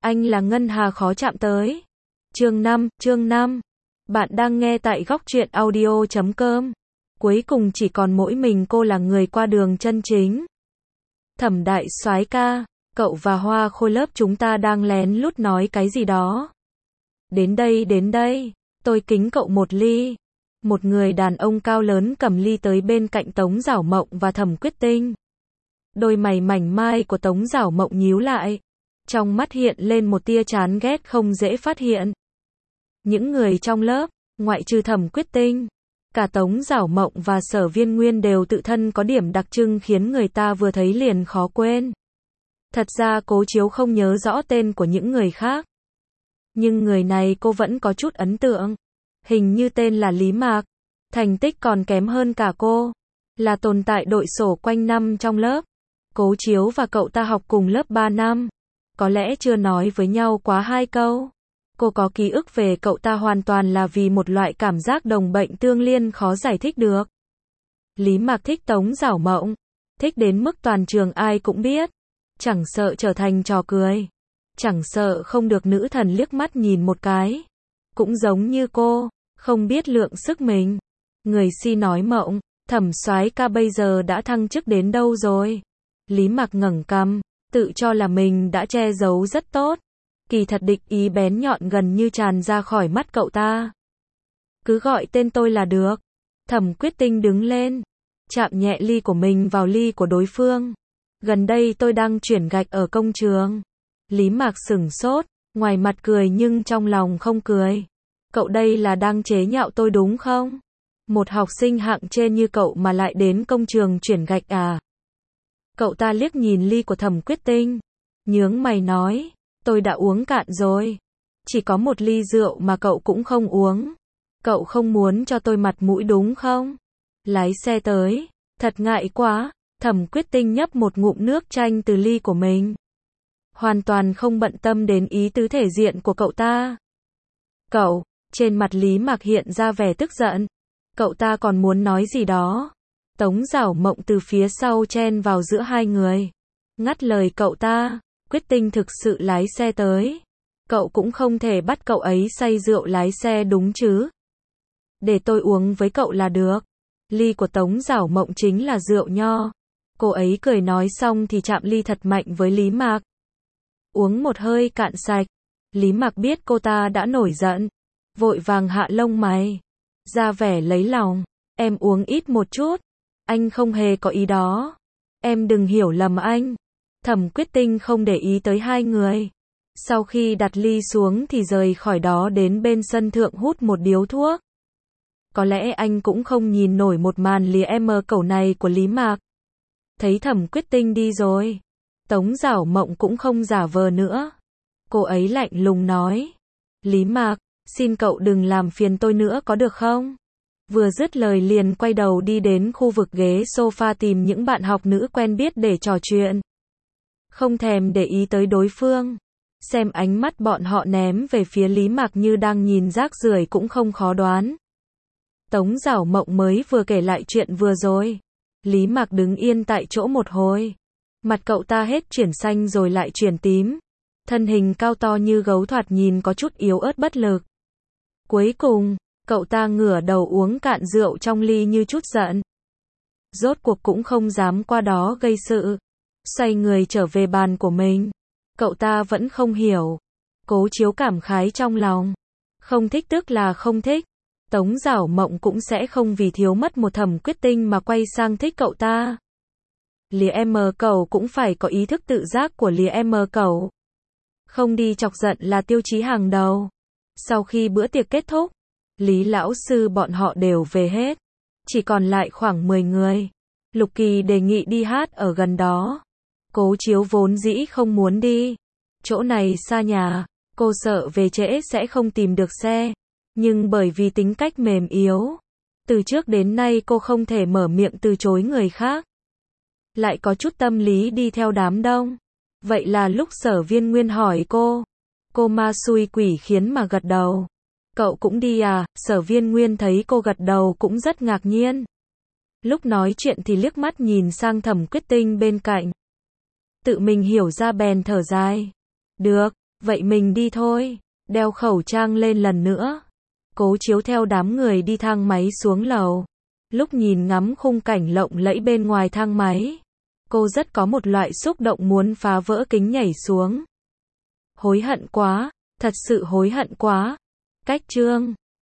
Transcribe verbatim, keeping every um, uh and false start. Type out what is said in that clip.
Anh là ngân hà khó chạm tới. Chương năm, chương năm. Bạn đang nghe tại góc truyện audio chấm com. Cuối cùng chỉ còn mỗi mình cô là người qua đường chân chính. Thẩm đại soái ca, cậu và Hoa Khôi lớp chúng ta đang lén lút nói cái gì đó. Đến đây, đến đây, tôi kính cậu một ly. Một người đàn ông cao lớn cầm ly tới bên cạnh Tống Giảo Mộng và Thẩm Quyết Tinh. Đôi mày mảnh mai của Tống Giảo Mộng nhíu lại. Trong mắt hiện lên một tia chán ghét không dễ phát hiện. Những người trong lớp, ngoại trừ Thẩm Quyết Tinh, cả Tống Giảo Mộng và Sở Viên Nguyên đều tự thân có điểm đặc trưng khiến người ta vừa thấy liền khó quên. Thật ra Cố Chiếu không nhớ rõ tên của những người khác. Nhưng người này cô vẫn có chút ấn tượng. Hình như tên là Lý Mạc. Thành tích còn kém hơn cả cô. Là tồn tại đội sổ quanh năm trong lớp. Cố Chiếu và cậu ta học cùng lớp ba năm. Có lẽ chưa nói với nhau quá hai câu. Cô có ký ức về cậu ta hoàn toàn là vì một loại cảm giác đồng bệnh tương liên khó giải thích được. Lý Mạc thích Tống Giảo Mộng. Thích đến mức toàn trường ai cũng biết. Chẳng sợ trở thành trò cười. Chẳng sợ không được nữ thần liếc mắt nhìn một cái. Cũng giống như cô, không biết lượng sức mình. Người si nói Mộng, Thẩm soái ca bây giờ đã thăng chức đến đâu rồi? Lý Mạc ngẩng cằm, tự cho là mình đã che giấu rất tốt. Kỳ thật địch ý bén nhọn gần như tràn ra khỏi mắt cậu ta. Cứ gọi tên tôi là được. Thẩm Quyết Tinh đứng lên, chạm nhẹ ly của mình vào ly của đối phương. Gần đây tôi đang chuyển gạch ở công trường. Lý Mạc sửng sốt, ngoài mặt cười nhưng trong lòng không cười. Cậu đây là đang chế nhạo tôi đúng không? Một học sinh hạng trên như cậu mà lại đến công trường chuyển gạch à? Cậu ta liếc nhìn ly của Thẩm Quyết Tinh, nhướng mày nói, tôi đã uống cạn rồi. Chỉ có một ly rượu mà cậu cũng không uống. Cậu không muốn cho tôi mặt mũi đúng không? Lái xe tới, thật ngại quá. Thẩm Quyết Tinh nhấp một ngụm nước chanh từ ly của mình. Hoàn toàn không bận tâm đến ý tứ thể diện của cậu ta. Cậu, trên mặt Lý Mạc hiện ra vẻ tức giận. Cậu ta còn muốn nói gì đó. Tống Giảo Mộng từ phía sau chen vào giữa hai người. Ngắt lời cậu ta, Quyết Tinh thực sự lái xe tới. Cậu cũng không thể bắt cậu ấy say rượu lái xe đúng chứ. Để tôi uống với cậu là được. Ly của Tống Giảo Mộng chính là rượu nho. Cô ấy cười nói xong thì chạm ly thật mạnh với Lý Mạc. Uống một hơi cạn sạch. Lý Mạc biết cô ta đã nổi giận. Vội vàng hạ lông mày. Ra vẻ lấy lòng. Em uống ít một chút. Anh không hề có ý đó. Em đừng hiểu lầm anh. Thẩm Quyết Tinh không để ý tới hai người. Sau khi đặt ly xuống thì rời khỏi đó đến bên sân thượng hút một điếu thuốc. Có lẽ anh cũng không nhìn nổi một màn lìa em cẩu này của Lý Mạc. Thấy Thẩm Quyết Tinh đi rồi, Tống Giảo Mộng cũng không giả vờ nữa. Cô ấy lạnh lùng nói, Lý Mạc, xin cậu đừng làm phiền tôi nữa có được không? Vừa dứt lời liền quay đầu đi đến khu vực ghế sofa tìm những bạn học nữ quen biết để trò chuyện. Không thèm để ý tới đối phương. Xem ánh mắt bọn họ ném về phía Lý Mạc như đang nhìn rác rưởi cũng không khó đoán. Tống Giảo Mộng mới vừa kể lại chuyện vừa rồi. Lý Mạc đứng yên tại chỗ một hồi. Mặt cậu ta hết chuyển xanh rồi lại chuyển tím. Thân hình cao to như gấu thoạt nhìn có chút yếu ớt bất lực. Cuối cùng, cậu ta ngửa đầu uống cạn rượu trong ly như chút giận. Rốt cuộc cũng không dám qua đó gây sự. Xoay người trở về bàn của mình. Cậu ta vẫn không hiểu. Cố Chiếu cảm khái trong lòng. Không thích tức là không thích. Tống Giảo Mộng cũng sẽ không vì thiếu mất một Thẩm Quyết Tinh mà quay sang thích cậu ta. Lìa em cẩu cũng phải có ý thức tự giác của lìa em cẩu. Không đi chọc giận là tiêu chí hàng đầu. Sau khi bữa tiệc kết thúc, Lý lão sư bọn họ đều về hết. Chỉ còn lại khoảng mười người. Lục Kỳ đề nghị đi hát ở gần đó. Cố Chiếu vốn dĩ không muốn đi. Chỗ này xa nhà, cô sợ về trễ sẽ không tìm được xe. Nhưng bởi vì tính cách mềm yếu, từ trước đến nay cô không thể mở miệng từ chối người khác. Lại có chút tâm lý đi theo đám đông. Vậy là lúc Sở Viên Nguyên hỏi cô. Cô ma xui quỷ khiến mà gật đầu. Cậu cũng đi à? Sở Viên Nguyên thấy cô gật đầu cũng rất ngạc nhiên. Lúc nói chuyện thì liếc mắt nhìn sang Thẩm Quyết Tinh bên cạnh. Tự mình hiểu ra bèn thở dài. Được, Vậy mình đi thôi. Đeo khẩu trang lên lần nữa. Cố Chiếu theo đám người đi thang máy xuống lầu. Lúc nhìn ngắm khung cảnh lộng lẫy bên ngoài thang máy, cô rất có một loại xúc động muốn phá vỡ kính nhảy xuống. Hối hận quá, thật sự hối hận quá. Cách chương